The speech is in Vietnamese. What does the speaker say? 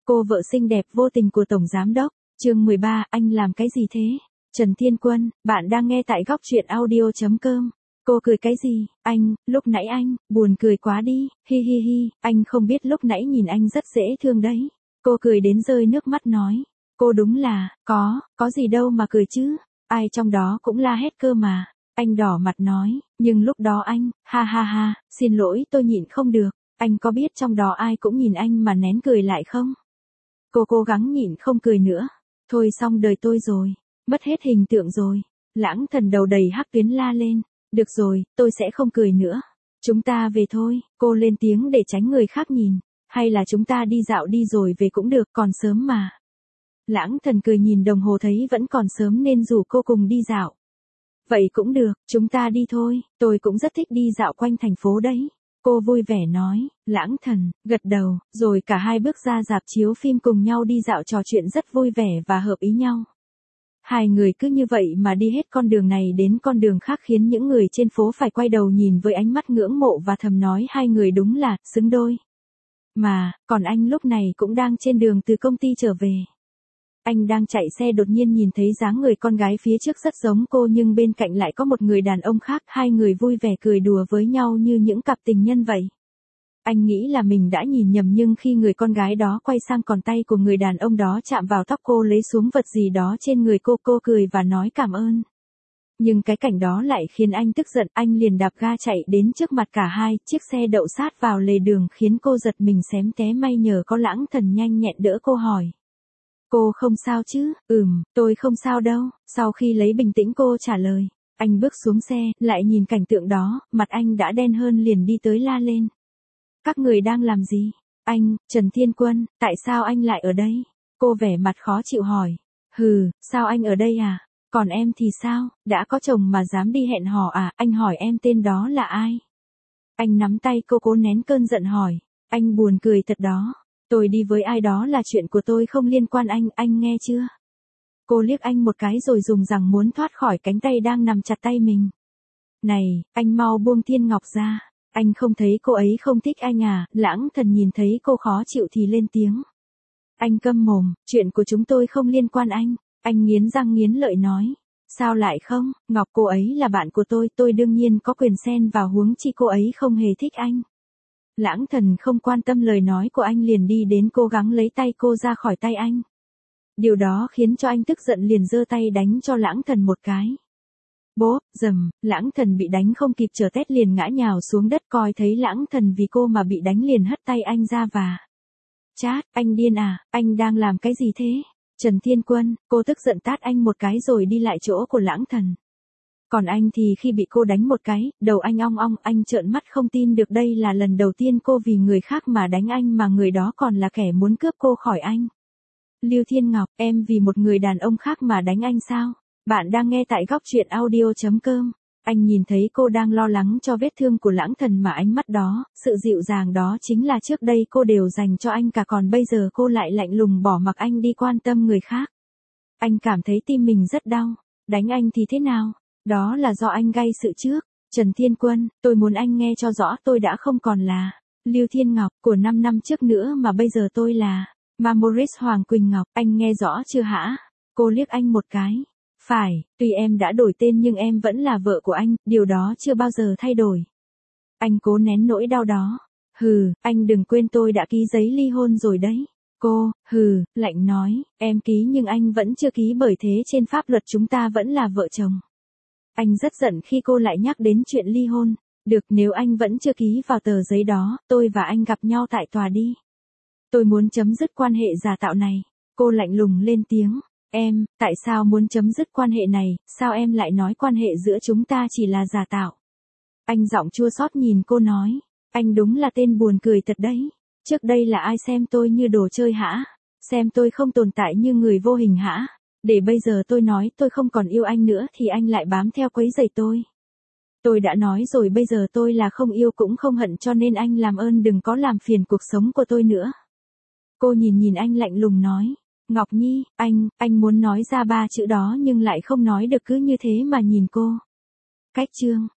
Cô vợ xinh đẹp vô tình của Tổng Giám Đốc. Chương 13, anh làm cái gì thế? Trần Thiên Quân, bạn đang nghe tại góc truyện audio.com. Cô cười cái gì? Anh, lúc nãy anh, buồn cười quá đi, hi hi hi, anh không biết lúc nãy nhìn anh rất dễ thương đấy. Cô cười đến rơi nước mắt nói. Cô đúng là, có gì đâu mà cười chứ, ai trong đó cũng la hét cơ mà. Anh đỏ mặt nói, nhưng lúc đó anh, ha ha ha, xin lỗi tôi nhịn không được, anh có biết trong đó ai cũng nhìn anh mà nén cười lại không? Cô cố gắng nhịn không cười nữa. Thôi xong đời tôi rồi, mất hết hình tượng rồi. Lãng Thần đầu đầy hắc tuyến la lên. Được rồi, tôi sẽ không cười nữa. Chúng ta về thôi, cô lên tiếng để tránh người khác nhìn. Hay là chúng ta đi dạo đi rồi về cũng được, còn sớm mà. Lãng Thần cười nhìn đồng hồ thấy vẫn còn sớm nên rủ cô cùng đi dạo. Vậy cũng được, chúng ta đi thôi, tôi cũng rất thích đi dạo quanh thành phố đấy. Cô vui vẻ nói. Lãng Thần gật đầu, rồi cả hai bước ra rạp chiếu phim cùng nhau đi dạo trò chuyện rất vui vẻ và hợp ý nhau. Hai người cứ như vậy mà đi hết con đường này đến con đường khác khiến những người trên phố phải quay đầu nhìn với ánh mắt ngưỡng mộ và thầm nói hai người đúng là xứng đôi. Mà, còn anh lúc này cũng đang trên đường từ công ty trở về. Anh đang chạy xe đột nhiên nhìn thấy dáng người con gái phía trước rất giống cô nhưng bên cạnh lại có một người đàn ông khác, hai người vui vẻ cười đùa với nhau như những cặp tình nhân vậy. Anh nghĩ là mình đã nhìn nhầm nhưng khi người con gái đó quay sang còn tay của người đàn ông đó chạm vào tóc cô lấy xuống vật gì đó trên người cô cười và nói cảm ơn. Nhưng cái cảnh đó lại khiến anh tức giận, anh liền đạp ga chạy đến trước mặt cả hai, chiếc xe đậu sát vào lề đường khiến cô giật mình xém té may nhờ có Lãng Thần nhanh nhẹn đỡ cô hỏi. Cô không sao chứ? Tôi không sao đâu, sau khi lấy bình tĩnh cô trả lời. Anh bước xuống xe, lại nhìn cảnh tượng đó, mặt anh đã đen hơn liền đi tới la lên. Các người đang làm gì? Anh, Trần Thiên Quân, tại sao anh lại ở đây? Cô vẻ mặt khó chịu hỏi. Sao anh ở đây à? Còn em thì sao? Đã có chồng mà dám đi hẹn hò à? Anh hỏi em tên đó là ai? Anh nắm tay cô cố nén cơn giận hỏi. Anh buồn cười thật đó. Tôi đi với ai đó là chuyện của tôi không liên quan anh nghe chưa? Cô liếc anh một cái rồi dùng rằng muốn thoát khỏi cánh tay đang nằm chặt tay mình. Này, anh mau buông Thiên Ngọc ra. Anh không thấy cô ấy không thích anh à? Lãng Thần nhìn thấy cô khó chịu thì lên tiếng. Anh câm mồm, chuyện của chúng tôi không liên quan anh. Anh nghiến răng nghiến lợi nói. Sao lại không? Ngọc cô ấy là bạn của tôi đương nhiên có quyền xen vào, huống chi cô ấy không hề thích anh. Lãng Thần không quan tâm lời nói của anh liền đi đến cố gắng lấy tay cô ra khỏi tay anh. Điều đó khiến cho anh tức giận liền giơ tay đánh cho Lãng Thần một cái. Bốp, dầm, Lãng Thần bị đánh không kịp trở tét liền ngã nhào xuống đất, coi thấy Lãng Thần vì cô mà bị đánh liền hất tay anh ra và. Chát, anh điên à, anh đang làm cái gì thế? Trần Thiên Quân, cô tức giận tát anh một cái rồi đi lại chỗ của Lãng Thần. Còn anh thì khi bị cô đánh một cái, đầu anh ong ong, anh trợn mắt không tin được đây là lần đầu tiên cô vì người khác mà đánh anh mà người đó còn là kẻ muốn cướp cô khỏi anh. Lưu Thiên Ngọc, em vì một người đàn ông khác mà đánh anh sao? Bạn đang nghe tại góc truyện audio.com. Anh nhìn thấy cô đang lo lắng cho vết thương của Lãng Thần mà ánh mắt đó, sự dịu dàng đó chính là trước đây cô đều dành cho anh cả, còn bây giờ cô lại lạnh lùng bỏ mặc anh đi quan tâm người khác. Anh cảm thấy tim mình rất đau. Đánh anh thì thế nào? Đó là do anh gây sự trước. Trần Thiên Quân, tôi muốn anh nghe cho rõ, tôi đã không còn là Lưu Thiên Ngọc của 5 năm trước nữa mà bây giờ tôi là Mamoris Hoàng Quỳnh Ngọc, anh nghe rõ chưa hả? Cô liếc anh một cái. Phải, tuy em đã đổi tên nhưng em vẫn là vợ của anh, điều đó chưa bao giờ thay đổi. Anh cố nén nỗi đau đó. Anh đừng quên tôi đã ký giấy ly hôn rồi đấy. Cô, lạnh nói, em ký nhưng anh vẫn chưa ký bởi thế trên pháp luật chúng ta vẫn là vợ chồng. Anh rất giận khi cô lại nhắc đến chuyện ly hôn. Được, nếu anh vẫn chưa ký vào tờ giấy đó, tôi và anh gặp nhau tại tòa đi. Tôi muốn chấm dứt quan hệ giả tạo này. Cô lạnh lùng lên tiếng. Em, tại sao muốn chấm dứt quan hệ này, sao em lại nói quan hệ giữa chúng ta chỉ là giả tạo? Anh giọng chua xót nhìn cô nói. Anh đúng là tên buồn cười thật đấy. Trước đây là ai xem tôi như đồ chơi hả? Xem tôi không tồn tại như người vô hình hả? Để bây giờ tôi nói tôi không còn yêu anh nữa thì anh lại bám theo quấy rầy tôi. Tôi đã nói rồi, bây giờ tôi là không yêu cũng không hận, cho nên anh làm ơn đừng có làm phiền cuộc sống của tôi nữa. Cô nhìn anh lạnh lùng nói. Ngọc Nhi, anh muốn nói ra 3 chữ đó nhưng lại không nói được, cứ như thế mà nhìn cô. Cách chương.